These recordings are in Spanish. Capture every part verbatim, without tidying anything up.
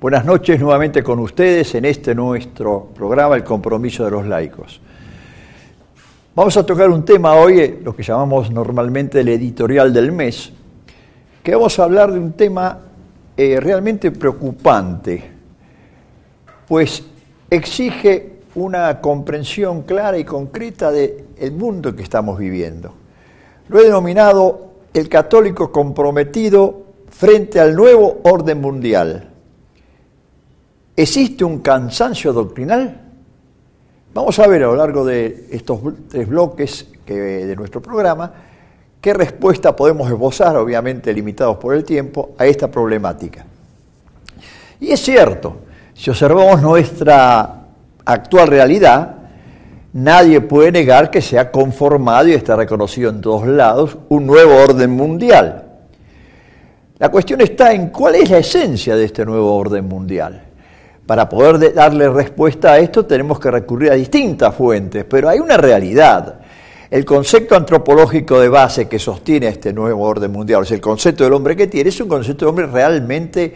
Buenas noches nuevamente con ustedes en este nuestro programa, El Compromiso de los Laicos. Vamos a tocar un tema hoy, lo que llamamos normalmente el editorial del mes, que vamos a hablar de un tema eh, realmente preocupante, pues exige una comprensión clara y concreta del mundo que estamos viviendo. Lo he denominado el católico comprometido frente al nuevo orden mundial. ¿Existe un cansancio doctrinal? Vamos a ver a lo largo de estos tres bloques que, de nuestro programa qué respuesta podemos esbozar, obviamente limitados por el tiempo, a esta problemática. Y es cierto, si observamos nuestra actual realidad, nadie puede negar que se ha conformado y está reconocido en todos lados un nuevo orden mundial. La cuestión está en cuál es la esencia de este nuevo orden mundial. Para poder de, darle respuesta a esto tenemos que recurrir a distintas fuentes, pero hay una realidad. El concepto antropológico de base que sostiene este nuevo orden mundial, o sea, el concepto del hombre que tiene, es un concepto de hombre realmente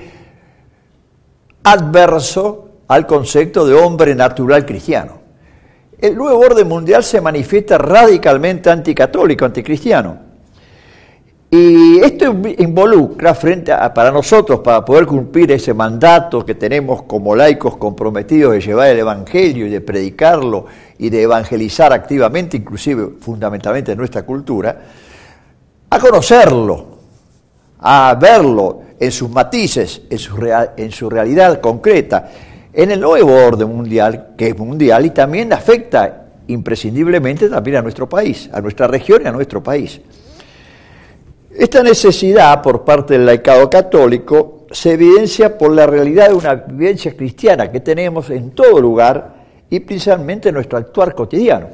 adverso al concepto de hombre natural cristiano. El nuevo orden mundial se manifiesta radicalmente anticatólico, anticristiano. Y esto involucra, frente a, para nosotros, para poder cumplir ese mandato que tenemos como laicos comprometidos de llevar el Evangelio y de predicarlo y de evangelizar activamente, inclusive fundamentalmente en nuestra cultura, a conocerlo, a verlo en sus matices, en su, real, en su realidad concreta, en el nuevo orden mundial, que es mundial y también afecta imprescindiblemente también a nuestro país, a nuestra región y a nuestro país. Esta necesidad por parte del laicado católico se evidencia por la realidad de una vivencia cristiana que tenemos en todo lugar y principalmente en nuestro actuar cotidiano.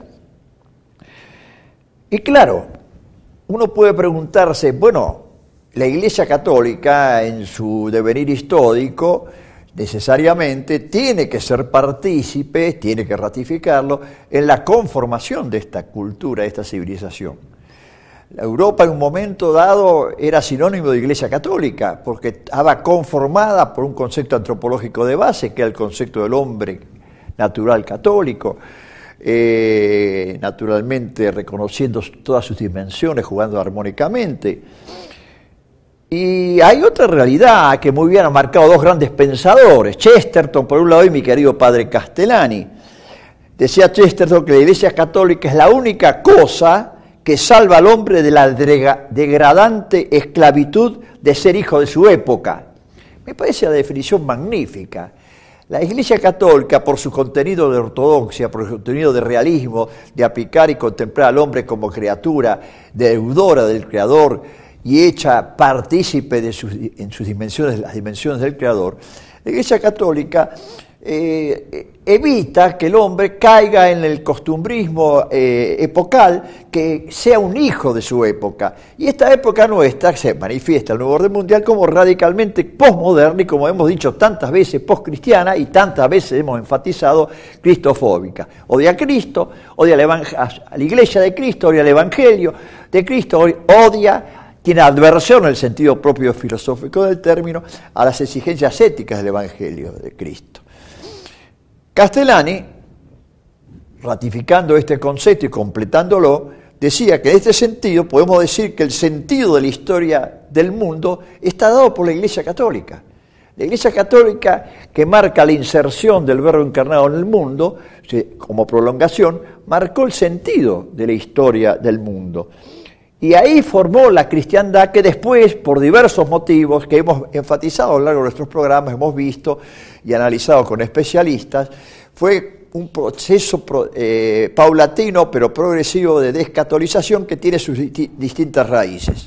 Y claro, uno puede preguntarse, bueno, la Iglesia Católica en su devenir histórico necesariamente tiene que ser partícipe, tiene que ratificarlo en la conformación de esta cultura, de esta civilización. La Europa en un momento dado era sinónimo de Iglesia Católica, porque estaba conformada por un concepto antropológico de base, que era el concepto del hombre natural católico, eh, naturalmente reconociendo todas sus dimensiones, jugando armónicamente. Y hay otra realidad que muy bien han marcado dos grandes pensadores, Chesterton por un lado y mi querido padre Castellani. Decía Chesterton que la Iglesia Católica es la única cosa que salva al hombre de la degradante esclavitud de ser hijo de su época. Me parece la definición magnífica. La Iglesia Católica, por su contenido de ortodoxia, por su contenido de realismo, de aplicar y contemplar al hombre como criatura, deudora del Creador y hecha partícipe de sus, en sus dimensiones, las dimensiones del Creador, la Iglesia Católica Eh, evita que el hombre caiga en el costumbrismo eh, epocal, que sea un hijo de su época. Y esta época nuestra se manifiesta el nuevo orden mundial como radicalmente posmoderna y, como hemos dicho tantas veces, poscristiana y tantas veces hemos enfatizado, cristofóbica. Odia a Cristo, odia a la, a la Iglesia de Cristo, odia al Evangelio de Cristo, odia, tiene adversión en el sentido propio filosófico del término a las exigencias éticas del Evangelio de Cristo. Castellani, ratificando este concepto y completándolo, decía que en este sentido podemos decir que el sentido de la historia del mundo está dado por la Iglesia Católica. La Iglesia Católica, que marca la inserción del Verbo encarnado en el mundo, como prolongación, marcó el sentido de la historia del mundo. Y ahí formó la cristiandad que después, por diversos motivos que hemos enfatizado a lo largo de nuestros programas, hemos visto y analizado con especialistas, fue un proceso eh, paulatino pero progresivo de descatolización que tiene sus distintas raíces.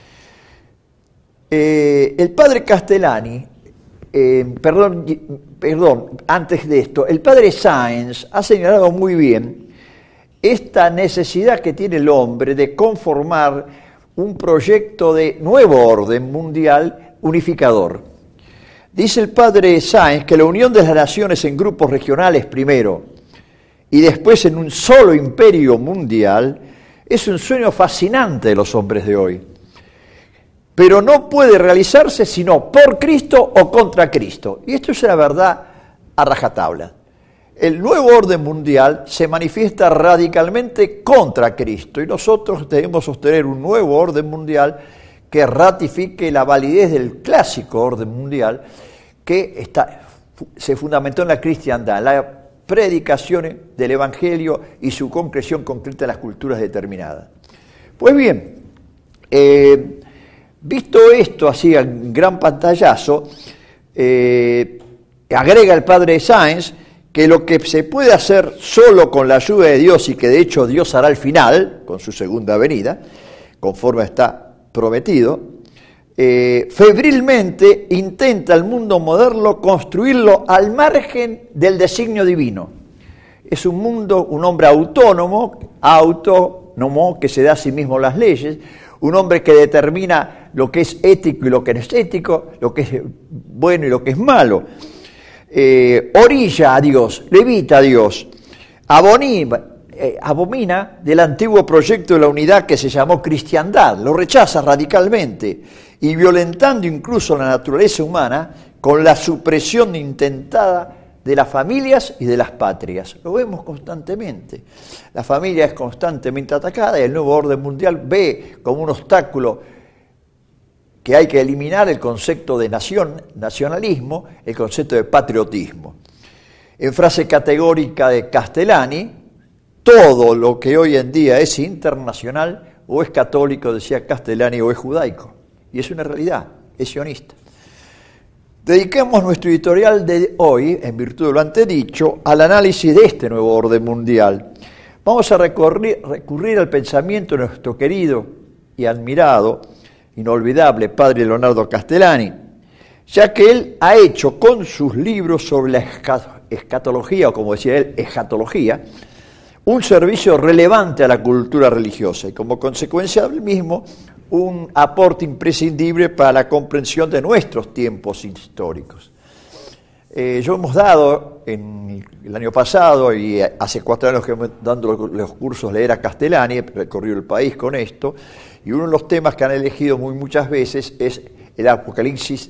Eh, el padre Castellani, eh, perdón, perdón, antes de esto, el padre Sáenz ha señalado muy bien esta necesidad que tiene el hombre de conformar un proyecto de nuevo orden mundial unificador. Dice el padre Sáenz que la unión de las naciones en grupos regionales primero y después en un solo imperio mundial es un sueño fascinante de los hombres de hoy. pero no puede realizarse sino por Cristo o contra Cristo. Y esto es la verdad a rajatabla. El nuevo orden mundial se manifiesta radicalmente contra Cristo y nosotros debemos sostener un nuevo orden mundial que ratifique la validez del clásico orden mundial que está, se fundamentó en la cristiandad, en la predicación del Evangelio y su concreción concreta en las culturas determinadas. Pues bien, eh, visto esto así en gran pantallazo, eh, agrega el padre Sáenz que lo que se puede hacer solo con la ayuda de Dios y que de hecho Dios hará al final, con su segunda venida, conforme está prometido, eh, febrilmente intenta el mundo moderno construirlo al margen del designio divino. Es un mundo, un hombre autónomo, autónomo, que se da a sí mismo las leyes, un hombre que determina lo que es ético y lo que no es ético, lo que es bueno y lo que es malo. Eh, orilla a Dios, levita a Dios, abomina, eh, abomina del antiguo proyecto de la unidad que se llamó cristiandad, lo rechaza radicalmente y violentando incluso la naturaleza humana con la supresión intentada de las familias y de las patrias. Lo vemos constantemente. La familia es constantemente atacada y el nuevo orden mundial ve como un obstáculo que hay que eliminar el concepto de nación, nacionalismo, el concepto de patriotismo. En frase categórica de Castellani, todo lo que hoy en día es internacional o es católico, decía Castellani, o es judaico. Y es una realidad, es sionista. Dedicamos nuestro editorial de hoy, en virtud de lo antedicho, al análisis de este nuevo orden mundial. Vamos a recurrir, recurrir al pensamiento de nuestro querido y admirado, inolvidable padre Leonardo Castellani, ya que él ha hecho con sus libros sobre la escatología, o como decía él, escatología, un servicio relevante a la cultura religiosa y como consecuencia del mismo un aporte imprescindible para la comprensión de nuestros tiempos históricos. Eh, yo hemos dado en el año pasado y hace cuatro años que hemos dando los cursos leer a Castellani, he recorrido el país con esto, y uno de los temas que han elegido muy muchas veces es el Apocalipsis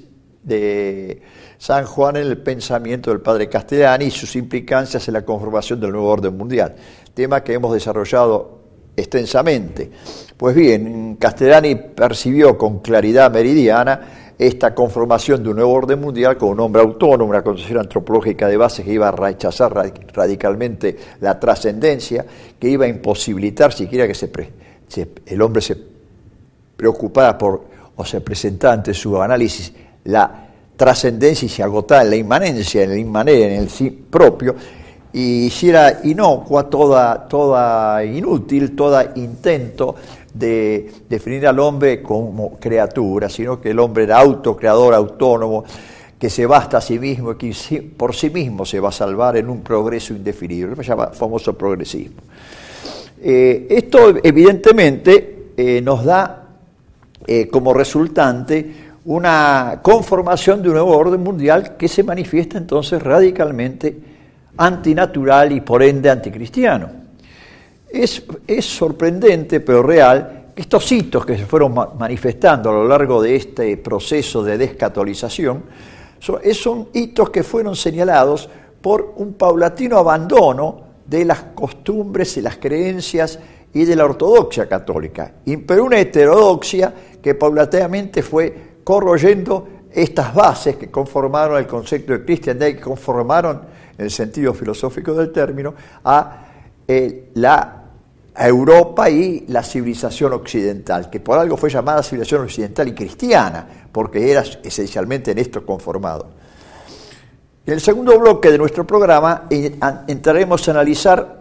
de San Juan en el pensamiento del padre Castellani y sus implicancias en la conformación del nuevo orden mundial, tema que hemos desarrollado extensamente. Pues bien, Castellani percibió con claridad meridiana esta conformación de un nuevo orden mundial con un hombre autónomo, una concepción antropológica de base que iba a rechazar radicalmente la trascendencia, que iba a imposibilitar siquiera que se pre, se, el hombre se preocupara por o se presentara ante su análisis la trascendencia y se agotara en la inmanencia, en el inmanere, en el sí propio, y hiciera inocua, toda, toda inútil, toda intento de definir al hombre como criatura, sino que el hombre era autocreador, autónomo, que se basta a sí mismo y que por sí mismo se va a salvar en un progreso indefinible, se llama famoso progresismo. Eh, esto evidentemente eh, nos da eh, como resultante una conformación de un nuevo orden mundial que se manifiesta entonces radicalmente antinatural y por ende anticristiano. Es, es sorprendente, pero real, que estos hitos que se fueron ma- manifestando a lo largo de este proceso de descatolización son, son hitos que fueron señalados por un paulatino abandono de las costumbres y las creencias y de la ortodoxia católica. Imperó una heterodoxia que paulatinamente fue corroyendo estas bases que conformaron el concepto de cristiandad y que conformaron, en el sentido filosófico del término, a eh, la a Europa y la civilización occidental, que por algo fue llamada civilización occidental y cristiana, porque era esencialmente en esto conformado. En el segundo bloque de nuestro programa entraremos a analizar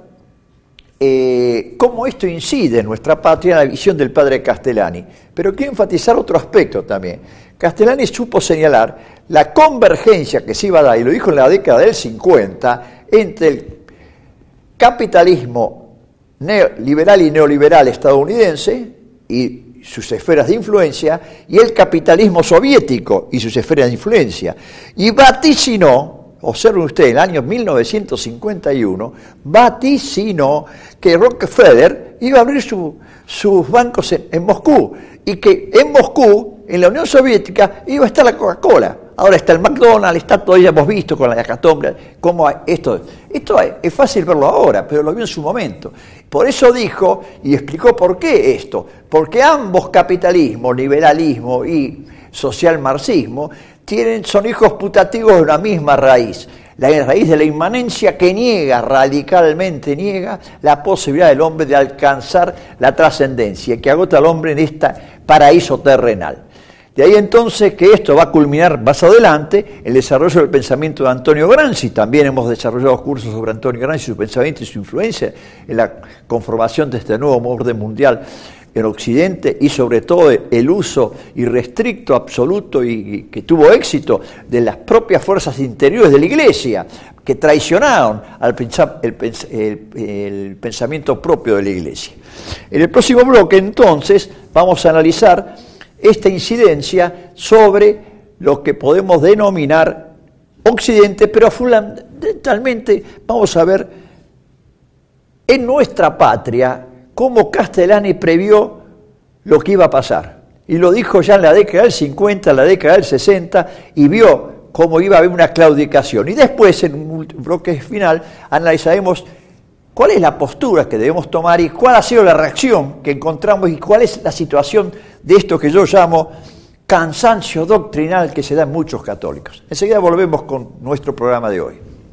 eh, cómo esto incide en nuestra patria en la visión del padre Castellani, pero quiero enfatizar otro aspecto también. Castellani supo señalar la convergencia que se iba a dar, y lo dijo en la década del cincuenta, entre el capitalismo liberal y neoliberal estadounidense y sus esferas de influencia, y el capitalismo soviético y sus esferas de influencia. Y vaticinó, observen ustedes, en el año mil novecientos cincuenta y uno, vaticinó que Rockefeller iba a abrir su, sus bancos en, en Moscú, y que en Moscú en la Unión Soviética iba a estar la Coca-Cola. Ahora está el McDonald's, está todo, ya hemos visto con la hecatombe, cómo esto, esto es fácil verlo ahora, pero lo vio en su momento. Por eso dijo y explicó por qué esto, porque ambos capitalismos, liberalismo y social marxismo, tienen, son hijos putativos de una misma raíz, la raíz de la inmanencia que niega, radicalmente niega, la posibilidad del hombre de alcanzar la trascendencia, que agota al hombre en este paraíso terrenal. De ahí entonces que esto va a culminar más adelante el desarrollo del pensamiento de Antonio Gramsci. También hemos desarrollado cursos sobre Antonio Gramsci, su pensamiento y su influencia en la conformación de este nuevo orden mundial en Occidente y sobre todo el uso irrestricto, absoluto y, y que tuvo éxito de las propias fuerzas interiores de la Iglesia que traicionaron al pensar, el, el, el pensamiento propio de la Iglesia. En el próximo bloque entonces vamos a analizar esta incidencia sobre lo que podemos denominar Occidente, pero fundamentalmente vamos a ver en nuestra patria cómo Castellani previó lo que iba a pasar. Y lo dijo ya en la década del cincuenta, en la década del sesenta, y vio cómo iba a haber una claudicación. Y después, en un bloque final, analizaremos cuál es la postura que debemos tomar y cuál ha sido la reacción que encontramos y cuál es la situación de esto que yo llamo cansancio doctrinal que se da en muchos católicos. Enseguida volvemos con nuestro programa de hoy.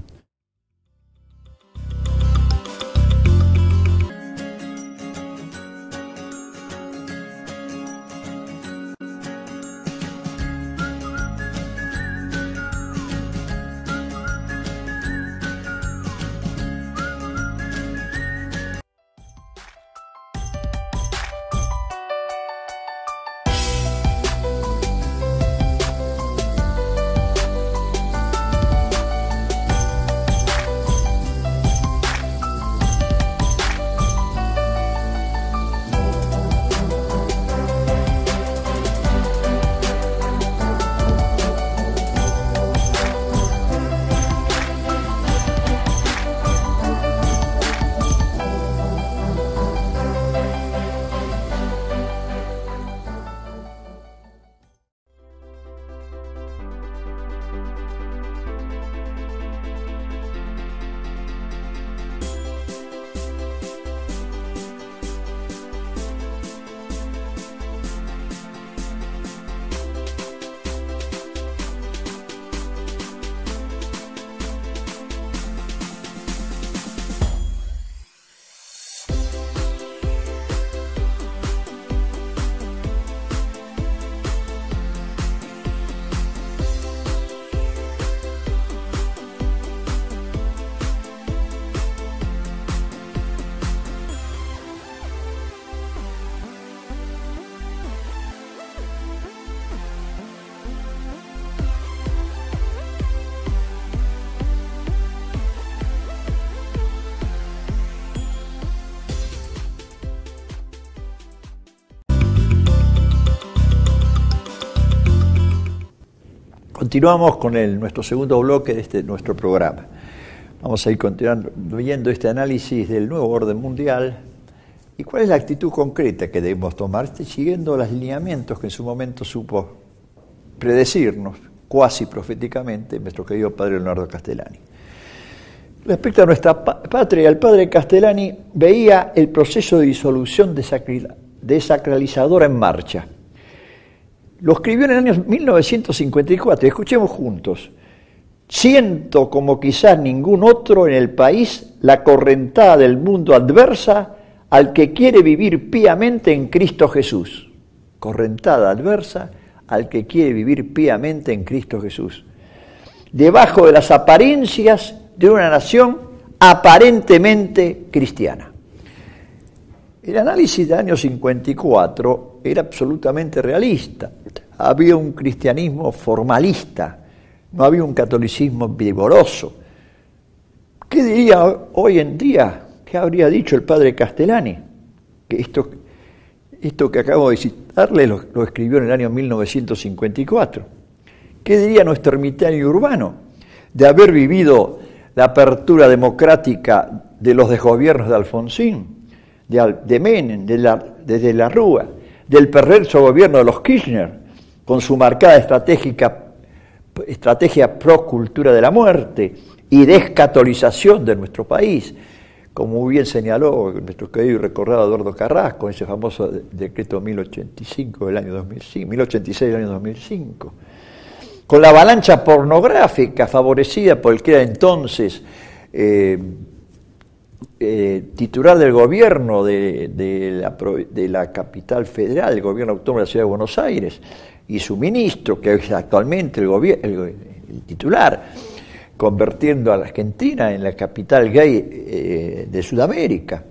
Continuamos con el, nuestro segundo bloque de este, nuestro programa. Vamos a ir continuando viendo este análisis del nuevo orden mundial y cuál es la actitud concreta que debemos tomar, siguiendo los lineamientos que en su momento supo predecirnos, cuasi proféticamente, nuestro querido padre Leonardo Castellani. Respecto a nuestra patria, el padre Castellani veía el proceso de disolución desacralizadora en marcha. Lo escribió en el año mil novecientos cincuenta y cuatro, escuchemos juntos. Siento como quizás ningún otro en el país la correntada del mundo adversa al que quiere vivir piamente en Cristo Jesús. Correntada adversa al que quiere vivir piamente en Cristo Jesús. Debajo de las apariencias de una nación aparentemente cristiana. El análisis del año cincuenta y cuatro era absolutamente realista. Había un cristianismo formalista, no había un catolicismo vigoroso. ¿Qué diría hoy en día? ¿Qué habría dicho el padre Castellani? Que esto, esto que acabo de citarle lo, lo escribió en el año mil novecientos cincuenta y cuatro. ¿Qué diría nuestro ermitaño urbano de haber vivido la apertura democrática de los desgobiernos de Alfonsín, de, de Menem, de la, de, de la Rúa, del perverso gobierno de los Kirchner, con su marcada estratégica, estrategia pro cultura de la muerte y descatolización de nuestro país, como muy bien señaló nuestro querido y recordado Eduardo Carrasco, ese famoso decreto mil ochenta y cinco del año dos mil cinco, mil ochenta y seis del año dos mil cinco, con la avalancha pornográfica favorecida por el que era entonces eh, eh, titular del gobierno de, de, la, de la capital federal, el gobierno autónomo de la ciudad de Buenos Aires, y su ministro, que es actualmente el, el, el titular, convirtiendo a la Argentina en la capital gay eh, de Sudamérica.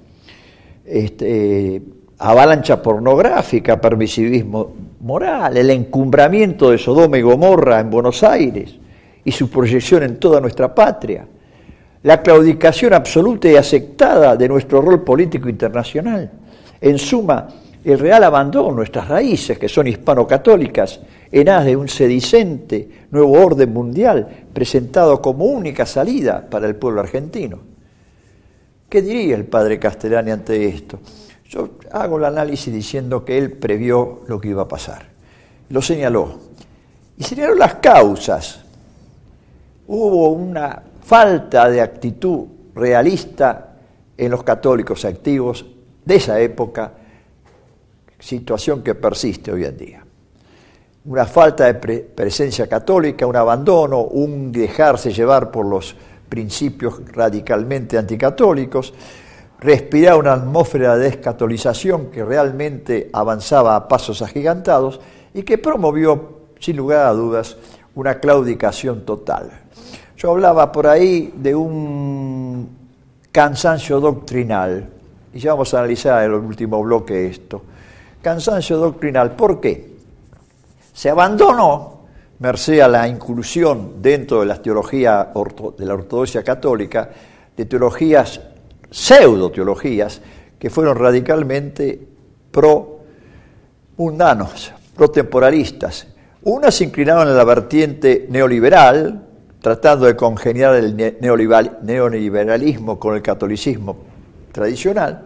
Este, avalancha pornográfica, permisivismo moral, el encumbramiento de Sodoma y Gomorra en Buenos Aires y su proyección en toda nuestra patria, la claudicación absoluta y aceptada de nuestro rol político internacional, en suma, el real abandono de nuestras raíces, que son hispano-católicas, en aras de un sedicente nuevo orden mundial presentado como única salida para el pueblo argentino. ¿Qué diría el padre Castellani ante esto? Yo hago el análisis diciendo que él previó lo que iba a pasar. Lo señaló. Y señaló las causas. Hubo una falta de actitud realista en los católicos activos de esa época, situación que persiste hoy en día. Una falta de pre- presencia católica, un abandono, un dejarse llevar por los principios radicalmente anticatólicos, respirar una atmósfera de descatolización que realmente avanzaba a pasos agigantados y que promovió, sin lugar a dudas, una claudicación total. Yo hablaba por ahí de un cansancio doctrinal, y ya vamos a analizar en el último bloque esto. Cansancio doctrinal, ¿por qué? Se abandonó, merced a la inclusión dentro de la teología orto, de la ortodoxia católica, de teologías, pseudo-teologías, que fueron radicalmente pro-mundanos, pro-temporalistas. Unas se inclinaron en la vertiente neoliberal, tratando de congeniar el neoliberalismo con el catolicismo tradicional,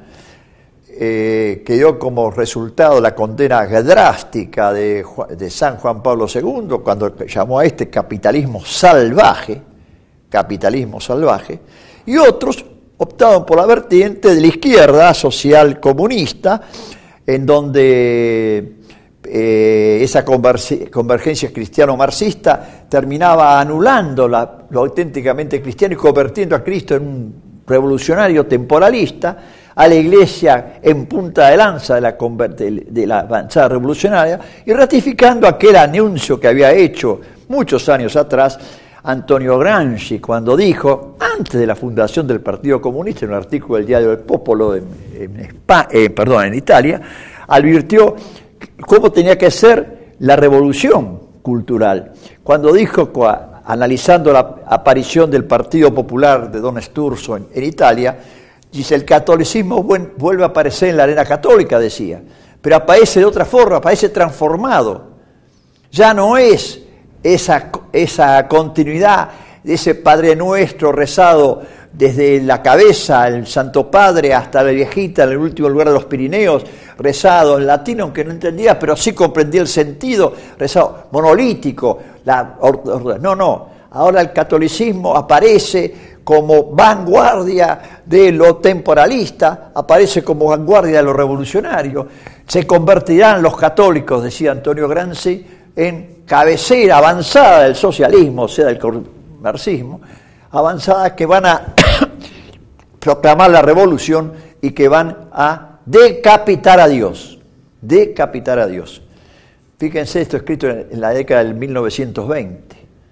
eh, que dio como resultado la condena drástica de, de San Juan Pablo segundo, cuando llamó a este capitalismo salvaje, capitalismo salvaje, y otros optaron por la vertiente de la izquierda social comunista, en donde eh, esa convergencia cristiano-marxista terminaba anulando la, lo auténticamente cristiano y convirtiendo a Cristo en un revolucionario temporalista, a la Iglesia en punta de lanza de la, de la avanzada revolucionaria y ratificando aquel anuncio que había hecho muchos años atrás Antonio Gramsci, cuando dijo, antes de la fundación del Partido Comunista, en un artículo del diario El Popolo en, en, España, eh, perdón, en Italia, advirtió cómo tenía que ser la revolución cultural. Cuando dijo, analizando la aparición del Partido Popular de Don Sturzo en, en Italia, dice, el catolicismo vuelve a aparecer en la arena católica, decía, pero aparece de otra forma, aparece transformado. Ya no es esa, esa continuidad de ese Padre Nuestro rezado desde la cabeza, el Santo Padre, hasta la viejita en el último lugar de los Pirineos, rezado en latín, aunque no entendía, pero sí comprendía el sentido, rezado monolítico. La, no, no, ahora el catolicismo aparece como vanguardia de lo temporalista, aparece como vanguardia de lo revolucionario. Se convertirán los católicos, decía Antonio Gramsci, en cabecera avanzada del socialismo, o sea, del marxismo, avanzada que van a proclamar la revolución y que van a decapitar a Dios, decapitar a Dios. Fíjense esto escrito en la década del mil novecientos veinte.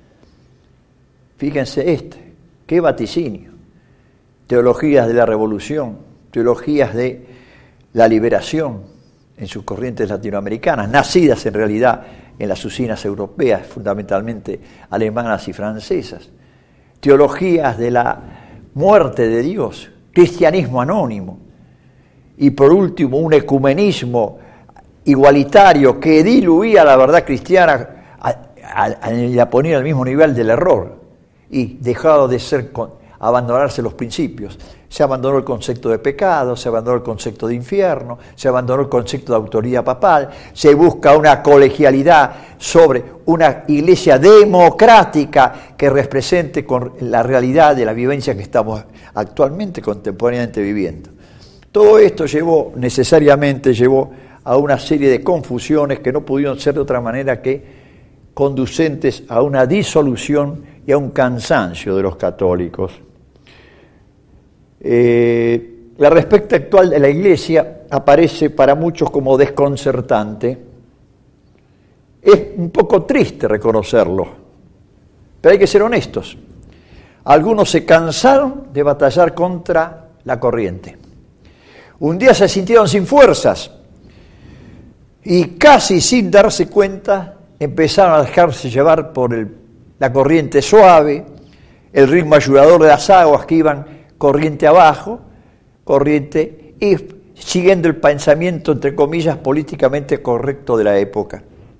Fíjense este. ¡Qué vaticinio! Teologías de la revolución, teologías de la liberación en sus corrientes latinoamericanas, nacidas en realidad en las usinas europeas, fundamentalmente alemanas y francesas. Teologías de la muerte de Dios, cristianismo anónimo. Y por último, un ecumenismo igualitario que diluía la verdad cristiana y la ponía al mismo nivel del error. Y dejado de ser abandonarse los principios. Se abandonó el concepto de pecado, se abandonó el concepto de infierno, se abandonó el concepto de autoridad papal, se busca una colegialidad sobre una iglesia democrática que represente con la realidad de la vivencia que estamos actualmente, contemporáneamente viviendo. Todo esto llevó, necesariamente llevó a una serie de confusiones que no pudieron ser de otra manera que conducentes a una disolución y a un cansancio de los católicos. Eh, la respuesta actual de la Iglesia aparece para muchos como desconcertante. Es un poco triste reconocerlo, pero hay que ser honestos. Algunos se cansaron de batallar contra la corriente. Un día se sintieron sin fuerzas y casi sin darse cuenta empezaron a dejarse llevar por el, la corriente suave, el ritmo ayudador de las aguas que iban corriente abajo, corriente, y siguiendo el pensamiento, entre comillas, políticamente correcto de la época.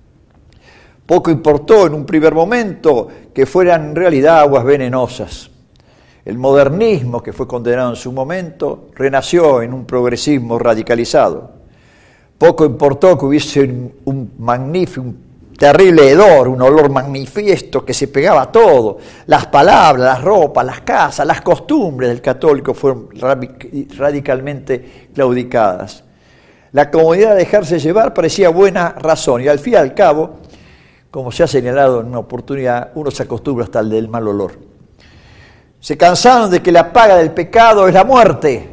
Poco importó en un primer momento que fueran en realidad aguas venenosas. El modernismo, que fue condenado en su momento, renació en un progresismo radicalizado. Poco importó que hubiese un, un magnífico, un terrible hedor, un olor manifiesto que se pegaba a todo. Las palabras, las ropas, las casas, las costumbres del católico fueron radicalmente claudicadas. La comodidad de dejarse llevar parecía buena razón y al fin y al cabo, como se ha señalado en una oportunidad, uno se acostumbra hasta el del mal olor. Se cansaron de que la paga del pecado es la muerte.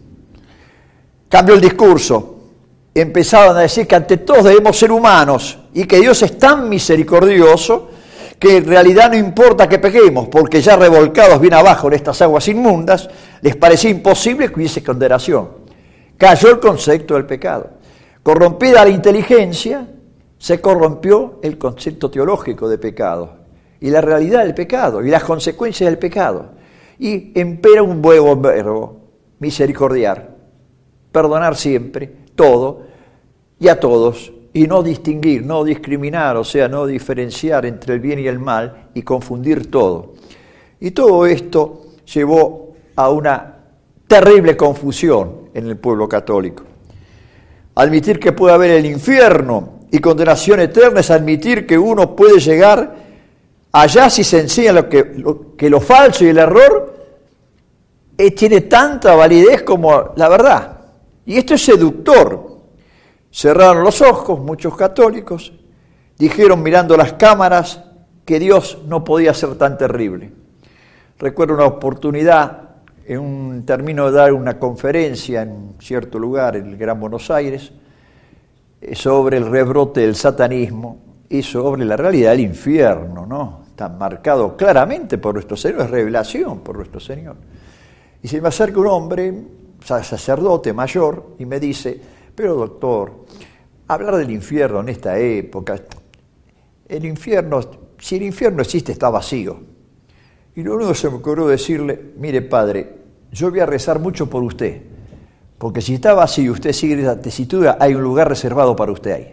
Cambió el discurso. Empezaron a decir que ante todos debemos ser humanos y que Dios es tan misericordioso que en realidad no importa que pequemos, porque ya revolcados bien abajo en estas aguas inmundas, les parecía imposible que hubiese condenación. Cayó el concepto del pecado. Corrompida la inteligencia, se corrompió el concepto teológico de pecado y la realidad del pecado y las consecuencias del pecado. Y impera un buen verbo, misericordiar, perdonar siempre, todo y a todos, y no distinguir, no discriminar, o sea, no diferenciar entre el bien y el mal y confundir todo. Y todo esto llevó a una terrible confusión en el pueblo católico. Admitir que puede haber el infierno y condenación eterna es admitir que uno puede llegar allá si se enseña lo que lo, que lo falso y el error eh, tiene tanta validez como la verdad. Y esto es seductor. Cerraron los ojos muchos católicos, dijeron mirando las cámaras que Dios no podía ser tan terrible. Recuerdo una oportunidad, en un término de dar una conferencia en un cierto lugar, en el Gran Buenos Aires, sobre el rebrote del satanismo y sobre la realidad del infierno, ¿no? Está marcado claramente por nuestro Señor, es revelación por nuestro Señor. Y se me acerca un hombre, sacerdote mayor, y me dice: pero doctor, hablar del infierno en esta época, el infierno, si el infierno existe, está vacío. Y lo único que se me ocurrió decirle: mire padre, yo voy a rezar mucho por usted, porque si está vacío y usted sigue en esa tesitura, hay un lugar reservado para usted ahí.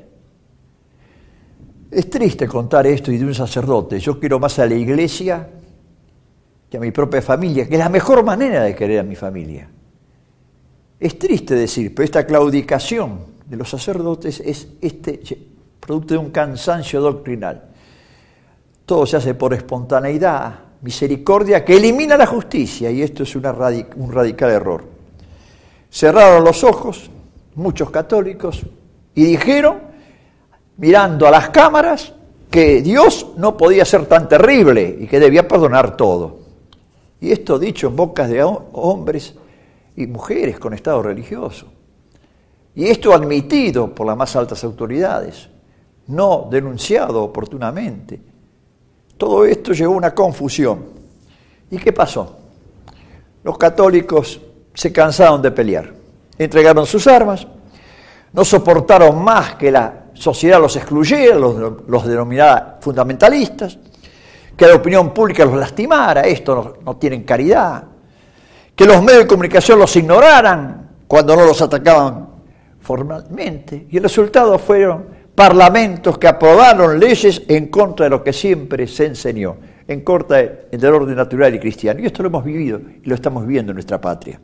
Es triste contar esto y de un sacerdote. Yo quiero más a la iglesia que a mi propia familia, que es la mejor manera de querer a mi familia. Es triste decir, pero esta claudicación de los sacerdotes es este producto de un cansancio doctrinal. Todo se hace por espontaneidad, misericordia, que elimina la justicia, y esto es una radic- un radical error. Cerraron los ojos muchos católicos y dijeron, mirando a las cámaras, que Dios no podía ser tan terrible y que debía perdonar todo. Y esto dicho en bocas de hombres y mujeres con estado religioso. Y esto admitido por las más altas autoridades, no denunciado oportunamente. Todo esto llevó a una confusión. ¿Y qué pasó? Los católicos se cansaron de pelear, entregaron sus armas, no soportaron más que la sociedad los excluyera, los, los denominaba fundamentalistas, que la opinión pública los lastimara, esto no, no tienen caridad, que los medios de comunicación los ignoraran cuando no los atacaban formalmente, y el resultado fueron parlamentos que aprobaron leyes en contra de lo que siempre se enseñó. en corta entre el orden natural y cristiano. Y esto lo hemos vivido y lo estamos viviendo en nuestra patria.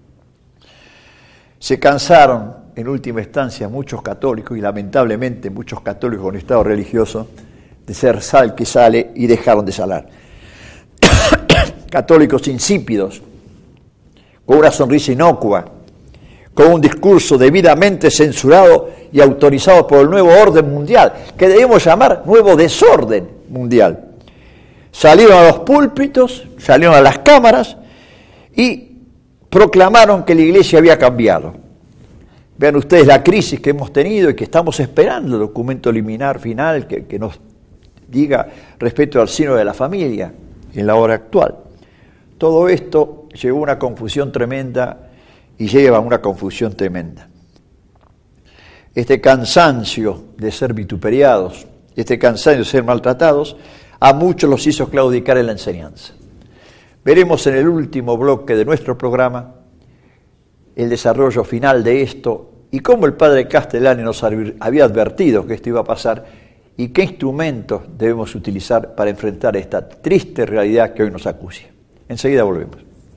Se cansaron, en última instancia, muchos católicos, y lamentablemente muchos católicos con estado religioso, de ser sal que sale y dejaron de salar. Católicos insípidos, con una sonrisa inocua, con un discurso debidamente censurado y autorizado por el nuevo orden mundial, que debemos llamar nuevo desorden mundial. Salieron a los púlpitos, salieron a las cámaras y proclamaron que la Iglesia había cambiado. Vean ustedes la crisis que hemos tenido y que estamos esperando el documento liminar final que, que nos diga respecto al seno de la familia en la hora actual. Todo esto llevó a una confusión tremenda y lleva a una confusión tremenda. Este cansancio de ser vituperiados, este cansancio de ser maltratados, a muchos los hizo claudicar en la enseñanza. Veremos en el último bloque de nuestro programa el desarrollo final de esto y cómo el padre Castellani nos había advertido que esto iba a pasar y qué instrumentos debemos utilizar para enfrentar esta triste realidad que hoy nos acucia. Enseguida volvemos.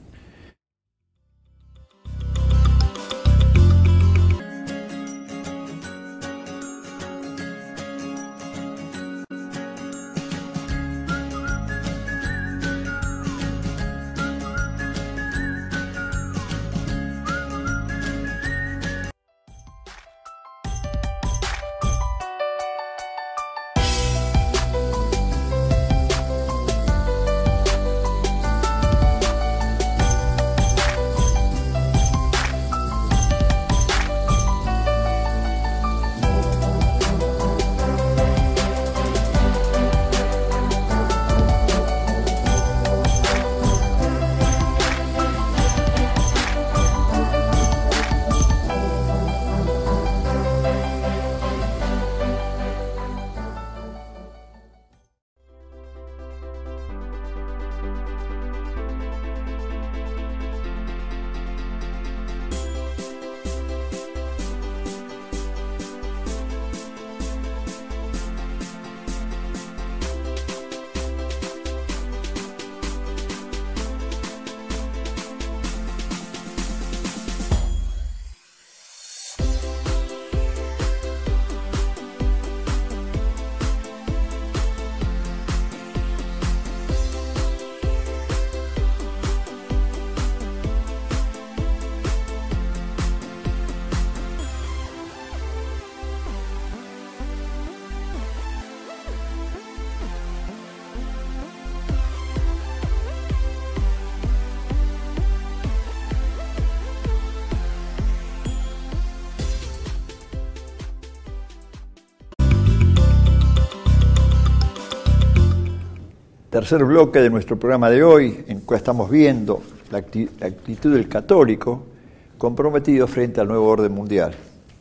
Tercer bloque de nuestro programa de hoy, en que estamos viendo la actitud del católico comprometido frente al nuevo orden mundial.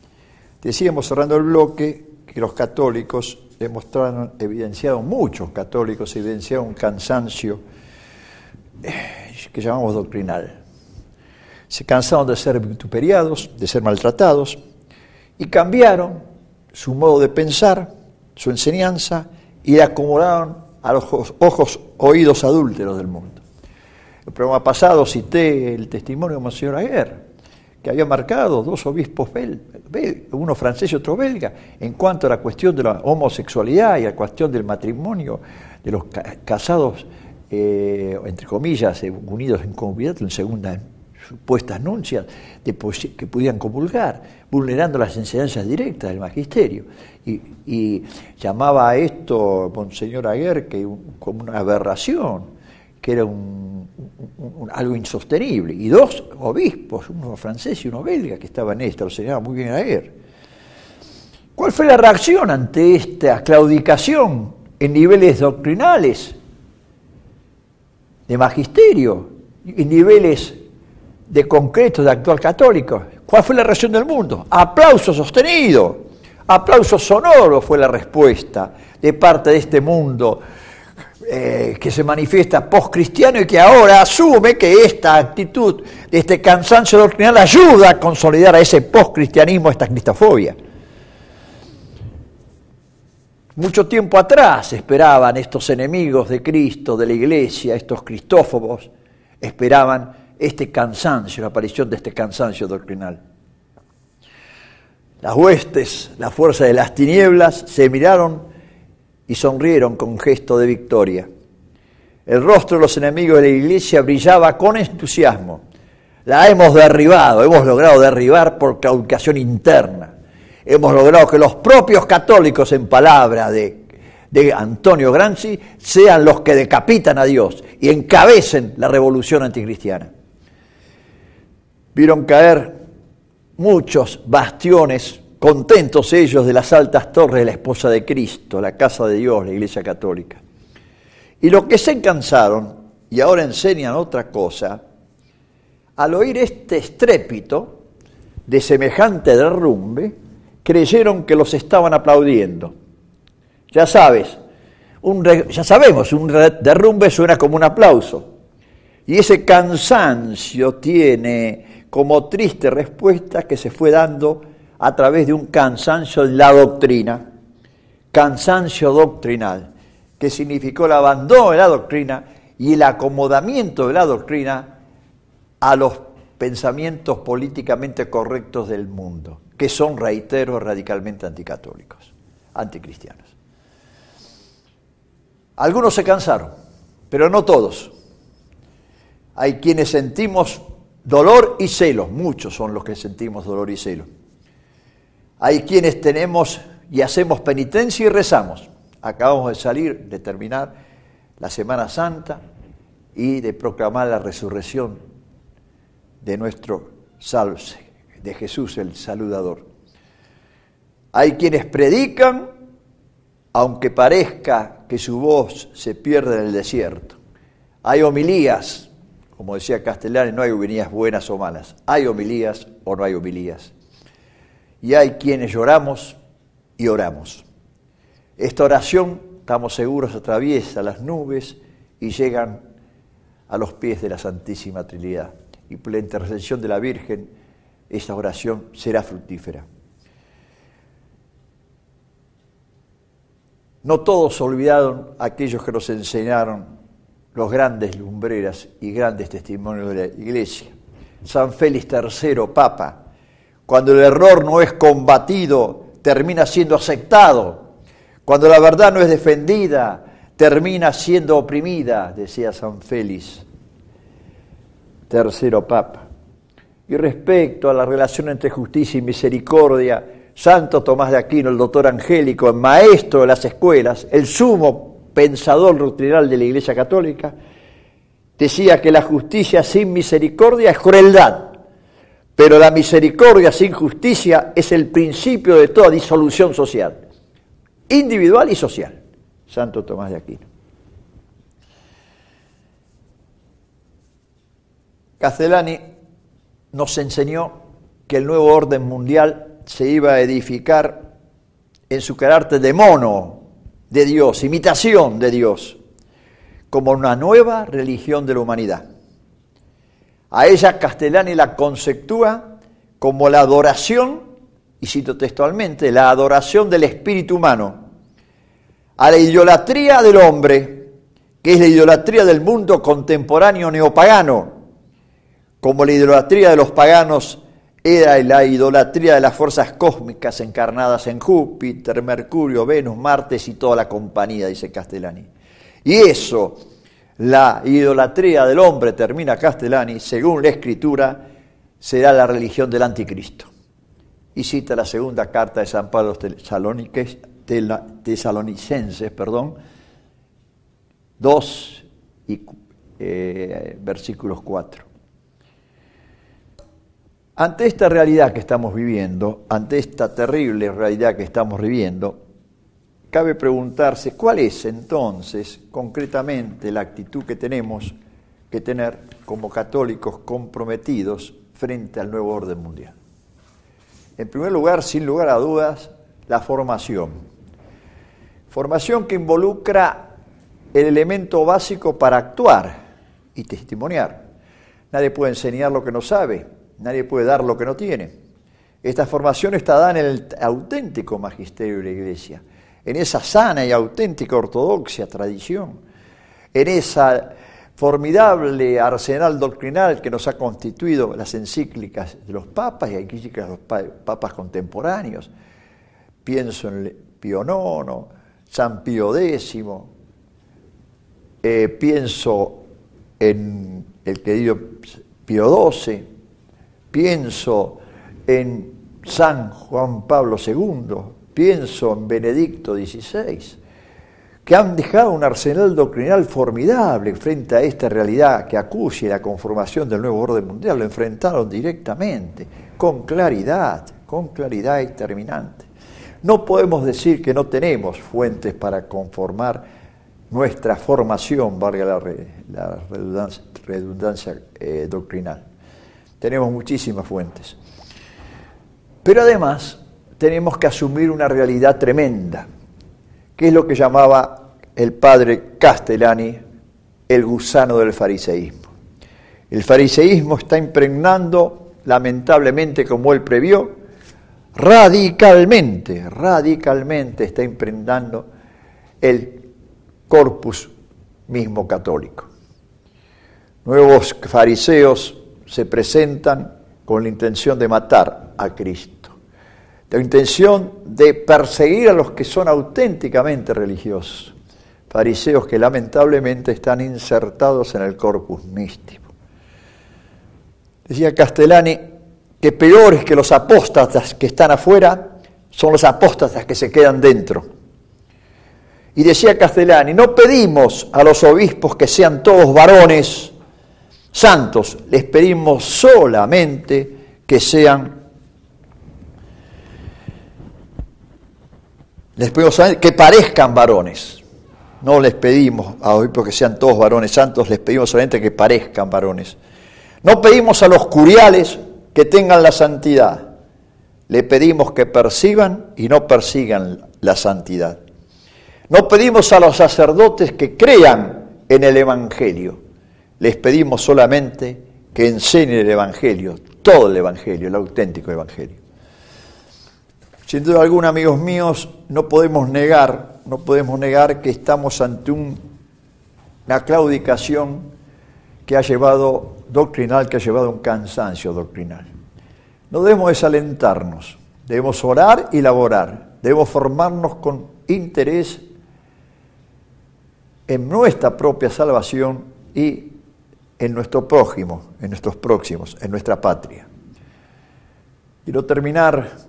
Decíamos cerrando el bloque que los católicos demostraron, evidenciaron, muchos católicos evidenciaron un cansancio eh, que llamamos doctrinal. Se cansaron de ser vituperiados, de ser maltratados, y cambiaron su modo de pensar, su enseñanza, y la acomodaron a los ojos, ojos, oídos adúlteros del mundo. El programa pasado cité el testimonio de Monseñor Aguer, que había marcado dos obispos, bel, bel, uno francés y otro belga, en cuanto a la cuestión de la homosexualidad y a la cuestión del matrimonio, de los ca casados, eh, entre comillas, eh, unidos en concubinato en segunda supuestas nupcias, de que pudieran comulgar, vulnerando las enseñanzas directas del magisterio. Y, y llamaba a esto Monseñor Aguer que un, como una aberración, que era un, un, un, algo insostenible. Y dos obispos, uno francés y uno belga, que estaban en esto, lo señalaba muy bien Aguer. ¿Cuál fue la reacción ante esta claudicación en niveles doctrinales, de magisterio, en niveles de concreto de actual católico? ¿Cuál fue la reacción del mundo? Aplauso sostenido, aplauso sonoro fue la respuesta de parte de este mundo eh, que se manifiesta postcristiano y que ahora asume que esta actitud, este cansancio doctrinal ayuda a consolidar a ese postcristianismo, esta cristofobia. Mucho tiempo atrás esperaban estos enemigos de Cristo, de la Iglesia, estos cristófobos, esperaban este cansancio, la aparición de este cansancio doctrinal. Las huestes, la fuerza de las tinieblas, se miraron y sonrieron con gesto de victoria. El rostro de los enemigos de la Iglesia brillaba con entusiasmo. La hemos derribado, hemos logrado derribar por claudicación interna. Hemos logrado que los propios católicos, en palabra de, de Antonio Gramsci, sean los que decapitan a Dios y encabecen la revolución anticristiana. Vieron caer muchos bastiones, contentos ellos de las altas torres de la esposa de Cristo, la casa de Dios, la Iglesia Católica. Y los que se cansaron y ahora enseñan otra cosa, al oír este estrépito de semejante derrumbe, creyeron que los estaban aplaudiendo. Ya sabes, un re, ya sabemos, un derrumbe suena como un aplauso. Y ese cansancio tiene como triste respuesta que se fue dando a través de un cansancio en la doctrina, cansancio doctrinal, que significó el abandono de la doctrina y el acomodamiento de la doctrina a los pensamientos políticamente correctos del mundo, que son, reitero, radicalmente anticatólicos, anticristianos. Algunos se cansaron, pero no todos. Hay quienes sentimos dolor y celo, muchos son los que sentimos dolor y celo. Hay quienes tenemos y hacemos penitencia y rezamos. Acabamos de salir, de terminar la Semana Santa y de proclamar la resurrección de nuestro Salve, de Jesús el saludador. Hay quienes predican, aunque parezca que su voz se pierde en el desierto. Hay homilías, como decía Castellani, no hay homilías buenas o malas. Hay homilías o no hay homilías. Y hay quienes lloramos y oramos. Esta oración, estamos seguros, atraviesa las nubes y llegan a los pies de la Santísima Trinidad. Y por la intercesión de la Virgen, esa oración será fructífera. No todos olvidaron aquellos que nos enseñaron los grandes lumbreras y grandes testimonios de la Iglesia. San Félix tercero, Papa, cuando el error no es combatido, termina siendo aceptado. Cuando la verdad no es defendida, termina siendo oprimida, decía San Félix tercero, Papa. Y respecto a la relación entre justicia y misericordia, Santo Tomás de Aquino, el doctor angélico, el maestro de las escuelas, el sumo pensador doctrinal de la Iglesia Católica, decía que la justicia sin misericordia es crueldad, pero la misericordia sin justicia es el principio de toda disolución social, individual y social. Santo Tomás de Aquino. Castellani nos enseñó que el nuevo orden mundial se iba a edificar en su carácter de mono de Dios, imitación de Dios, como una nueva religión de la humanidad. A ella Castellani la conceptúa como la adoración, y cito textualmente, la adoración del espíritu humano, a la idolatría del hombre, que es la idolatría del mundo contemporáneo neopagano, como la idolatría de los paganos era la idolatría de las fuerzas cósmicas encarnadas en Júpiter, Mercurio, Venus, Marte y toda la compañía, dice Castellani. Y eso, la idolatría del hombre, termina Castellani, según la Escritura, será la religión del anticristo. Y cita la segunda carta de San Pablo a los tesalonicenses, perdón, dos y eh, versículos cuatro. Ante esta realidad que estamos viviendo, ante esta terrible realidad que estamos viviendo, cabe preguntarse cuál es entonces concretamente la actitud que tenemos que tener como católicos comprometidos frente al nuevo orden mundial. En primer lugar, sin lugar a dudas, la formación. Formación que involucra el elemento básico para actuar y testimoniar. Nadie puede enseñar lo que no sabe. Nadie puede dar lo que no tiene. Esta formación está dada en el auténtico magisterio de la Iglesia, en esa sana y auténtica ortodoxia tradición, en esa formidable arsenal doctrinal que nos ha constituido las encíclicas de los papas y encíclicas de los papas contemporáneos. Pienso en Pío nono, San Pío décimo, eh, pienso en el querido Pío doce, pienso en San Juan Pablo segundo, pienso en Benedicto dieciséis, que han dejado un arsenal doctrinal formidable frente a esta realidad que acucia la conformación del nuevo orden mundial. Lo enfrentaron directamente, con claridad, con claridad exterminante. No podemos decir que no tenemos fuentes para conformar nuestra formación, valga la, re, la redundancia, redundancia eh, doctrinal. Tenemos muchísimas fuentes. Pero además tenemos que asumir una realidad tremenda, que es lo que llamaba el padre Castellani el gusano del fariseísmo. El fariseísmo está impregnando, lamentablemente, como él previó, radicalmente, radicalmente está impregnando el corpus mismo católico. Nuevos fariseos se presentan con la intención de matar a Cristo, la intención de perseguir a los que son auténticamente religiosos, fariseos que lamentablemente están insertados en el corpus místico. Decía Castellani que peores que los apóstatas que están afuera son los apóstatas que se quedan dentro. Y decía Castellani, no pedimos a los obispos que sean todos varones santos, les pedimos solamente que sean Les pedimos que parezcan varones. No les pedimos a obispos que sean todos varones santos, les pedimos solamente que parezcan varones. No pedimos a los curiales que tengan la santidad. Le pedimos que perciban y no persigan la santidad. No pedimos a los sacerdotes que crean en el Evangelio. Les pedimos solamente que enseñen el Evangelio, todo el Evangelio, el auténtico Evangelio. Sin duda alguna, amigos míos, no podemos negar, no podemos negar que estamos ante un, una claudicación que ha llevado, doctrinal, que ha llevado a un cansancio doctrinal. No debemos desalentarnos, debemos orar y laborar, debemos formarnos con interés en nuestra propia salvación y en nuestro prójimo, en nuestros próximos, en nuestra patria. Quiero terminar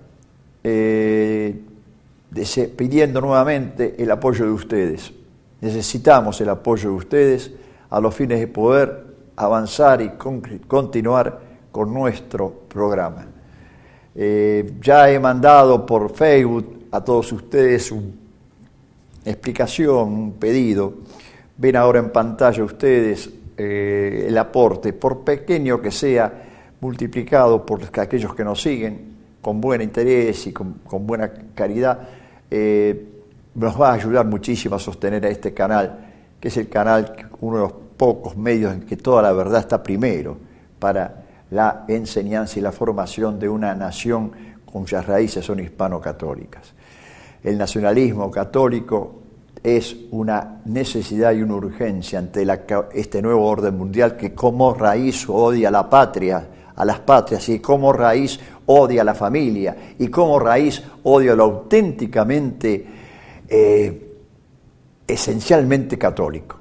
Eh, pidiendo nuevamente el apoyo de ustedes. Necesitamos el apoyo de ustedes a los fines de poder avanzar y con, continuar con nuestro programa. Eh, ya he mandado por Facebook a todos ustedes una explicación, un pedido. Ven ahora en pantalla ustedes eh, el aporte, por pequeño que sea, multiplicado por aquellos que nos siguen con buen interés y con, con buena caridad, eh, nos va a ayudar muchísimo a sostener a este canal, que es el canal, uno de los pocos medios en que toda la verdad está primero, para la enseñanza y la formación de una nación cuyas raíces son hispano-católicas. El nacionalismo católico es una necesidad y una urgencia ante la, este nuevo orden mundial que como raíz odia a la patria, a las patrias, y como raíz odia a la familia, y como raíz odia a lo auténticamente, eh, esencialmente católico.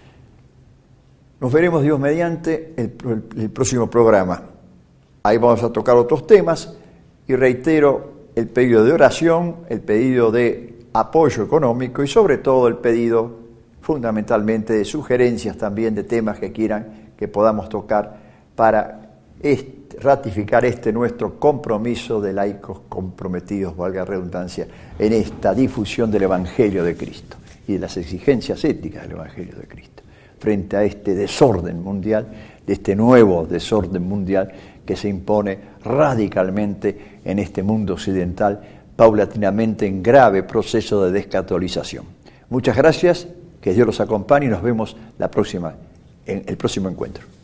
Nos veremos, Dios mediante, el, el, el próximo programa. Ahí vamos a tocar otros temas, y reitero el pedido de oración, el pedido de apoyo económico, y sobre todo el pedido fundamentalmente de sugerencias también de temas que quieran que podamos tocar para Este, ratificar este nuestro compromiso de laicos comprometidos, valga la redundancia, en esta difusión del Evangelio de Cristo y de las exigencias éticas del Evangelio de Cristo, frente a este desorden mundial, de este nuevo desorden mundial que se impone radicalmente en este mundo occidental, paulatinamente en grave proceso de descatolización. Muchas gracias, que Dios los acompañe y nos vemos la próxima, en el próximo encuentro.